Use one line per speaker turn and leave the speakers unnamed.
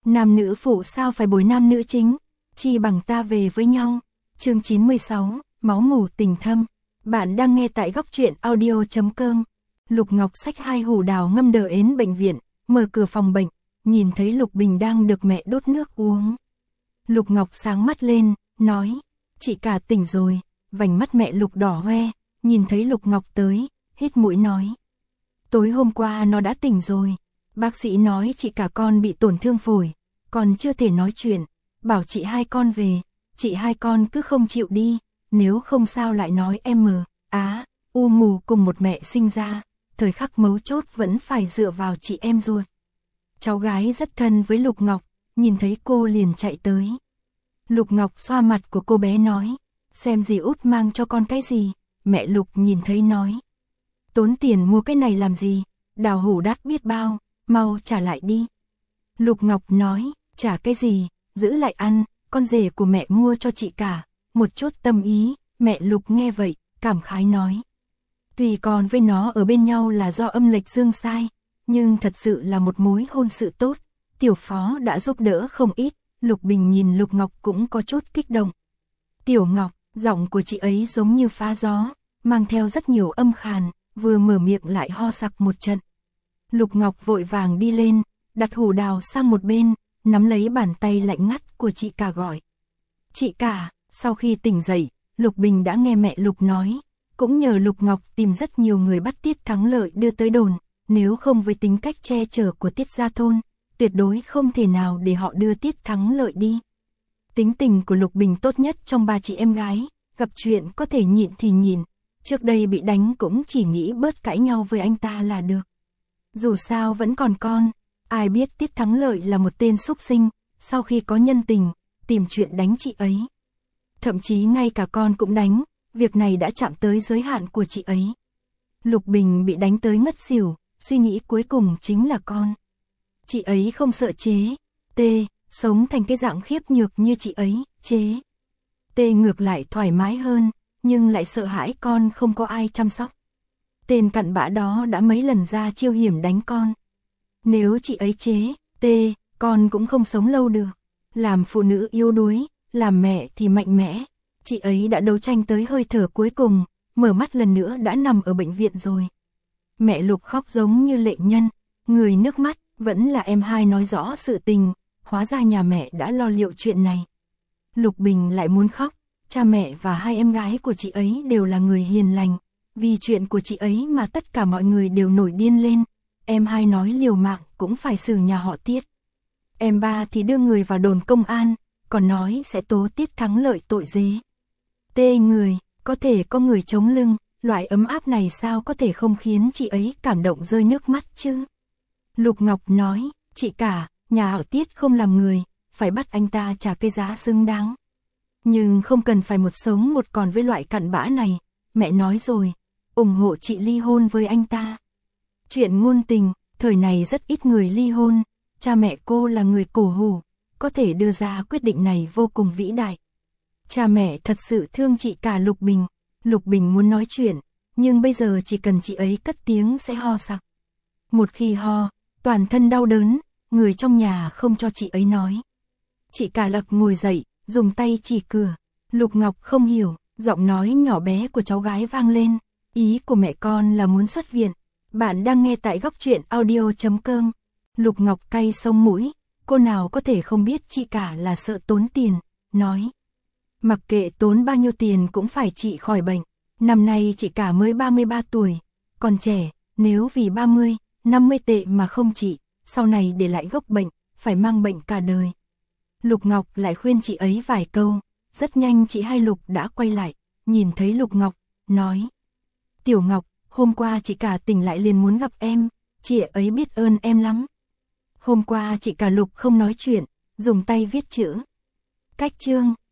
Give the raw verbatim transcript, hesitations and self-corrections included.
Nam nữ phụ sao phải bồi nam nữ chính, chi bằng ta về với nhau. Chương chín mươi sáu, máu mủ tình thâm. Bạn đang nghe tại góc truyện audio chấm com. Lục Ngọc xách hai hũ đào ngâm đờ đến bệnh viện, mở cửa phòng bệnh, nhìn thấy Lục Bình đang được mẹ đốt nước uống. Lục Ngọc sáng mắt lên, nói, chị cả tỉnh rồi. Vành mắt mẹ Lục đỏ hoe, nhìn thấy Lục Ngọc tới, hít mũi nói, tối hôm qua nó đã tỉnh rồi. Bác sĩ nói chị cả con bị tổn thương phổi, còn chưa thể nói chuyện, bảo chị hai con về, chị hai con cứ không chịu đi, nếu không sao lại nói em mờ, á, u mù cùng một mẹ sinh ra, thời khắc mấu chốt vẫn phải dựa vào chị em ruột. Cháu gái rất thân với Lục Ngọc, nhìn thấy cô liền chạy tới. Lục Ngọc xoa mặt của cô bé nói, xem dì út mang cho con cái gì. Mẹ Lục nhìn thấy nói, tốn tiền mua cái này làm gì, đào hũ đắt biết bao, mau trả lại đi. Lục Ngọc nói, trả cái gì, giữ lại ăn, con rể của mẹ mua cho chị cả, một chút tâm ý. Mẹ Lục nghe vậy, cảm khái nói, tuy con với nó ở bên nhau là do âm lệch dương sai, nhưng thật sự là một mối hôn sự tốt, tiểu phó đã giúp đỡ không ít. Lục Bình nhìn Lục Ngọc cũng có chút kích động. Tiểu Ngọc, giọng của chị ấy giống như phá gió, mang theo rất nhiều âm khàn, vừa mở miệng lại ho sặc một trận. Lục Ngọc vội vàng đi lên, đặt hũ đào sang một bên, nắm lấy bàn tay lạnh ngắt của chị cả gọi. Chị cả, sau khi tỉnh dậy, Lục Bình đã nghe mẹ Lục nói, cũng nhờ Lục Ngọc tìm rất nhiều người bắt Tiết Thắng Lợi đưa tới đồn, nếu không với tính cách che chở của Tiết Gia Thôn, tuyệt đối không thể nào để họ đưa Tiết Thắng Lợi đi. Tính tình của Lục Bình tốt nhất trong ba chị em gái, gặp chuyện có thể nhịn thì nhịn, trước đây bị đánh cũng chỉ nghĩ bớt cãi nhau với anh ta là được. Dù sao vẫn còn con, ai biết Tiết Thắng Lợi là một tên súc sinh, sau khi có nhân tình, tìm chuyện đánh chị ấy. Thậm chí ngay cả con cũng đánh, việc này đã chạm tới giới hạn của chị ấy. Lục Bình bị đánh tới ngất xỉu, suy nghĩ cuối cùng chính là con. Chị ấy không sợ chế, tê, sống thành cái dạng khiếp nhược như chị ấy, chế. Tê ngược lại thoải mái hơn, nhưng lại sợ hãi con không có ai chăm sóc. Tên cặn bã đó đã mấy lần ra chiêu hiểm đánh con. Nếu chị ấy chế, tê, con cũng không sống lâu được. Làm phụ nữ yếu đuối, làm mẹ thì mạnh mẽ. Chị ấy đã đấu tranh tới hơi thở cuối cùng, mở mắt lần nữa đã nằm ở bệnh viện rồi. Mẹ Lục khóc giống như lệ nhân, người nước mắt, vẫn là em hai nói rõ sự tình, hóa ra nhà mẹ đã lo liệu chuyện này. Lục Bình lại muốn khóc, cha mẹ và hai em gái của chị ấy đều là người hiền lành, vì chuyện của chị ấy mà tất cả mọi người đều nổi điên lên. Em hai nói liều mạng cũng phải xử nhà họ Tiết. Em ba thì đưa người vào đồn công an, còn nói sẽ tố Tiết Thắng Lợi tội dế. Tê người, có thể có người chống lưng, loại ấm áp này sao có thể không khiến chị ấy cảm động rơi nước mắt chứ? Lục Ngọc nói, chị cả, nhà họ Tiết không làm người, phải bắt anh ta trả cái giá xứng đáng. Nhưng không cần phải một sống một còn với loại cặn bã này, mẹ nói rồi, ủng hộ chị ly hôn với anh ta. Chuyện ngôn tình, thời này rất ít người ly hôn, cha mẹ cô là người cổ hủ, có thể đưa ra quyết định này vô cùng vĩ đại. Cha mẹ thật sự thương chị cả. Lục Bình. Lục Bình muốn nói chuyện, nhưng bây giờ chỉ cần chị ấy cất tiếng sẽ ho sặc. Một khi ho, toàn thân đau đớn, người trong nhà không cho chị ấy nói. Chị cả Lập ngồi dậy, dùng tay chỉ cửa. Lục Ngọc không hiểu, giọng nói nhỏ bé của cháu gái vang lên. Ý của mẹ con là muốn xuất viện. Bạn đang nghe tại góc truyện audio chấm com. Lục Ngọc cay sông mũi, cô nào có thể không biết chị cả là sợ tốn tiền, nói. Mặc kệ tốn bao nhiêu tiền cũng phải trị khỏi bệnh. Năm nay chị cả mới ba mươi ba tuổi, còn trẻ, nếu vì ba mươi, năm mươi tệ mà không trị, sau này để lại gốc bệnh, phải mang bệnh cả đời. Lục Ngọc lại khuyên chị ấy vài câu, rất nhanh chị hai Lục đã quay lại, nhìn thấy Lục Ngọc, nói. Tiểu Ngọc, hôm qua chị cả tỉnh lại liền muốn gặp em, chị ấy biết ơn em lắm. Hôm qua chị cả Lục không nói chuyện, dùng tay viết chữ. Cách chương.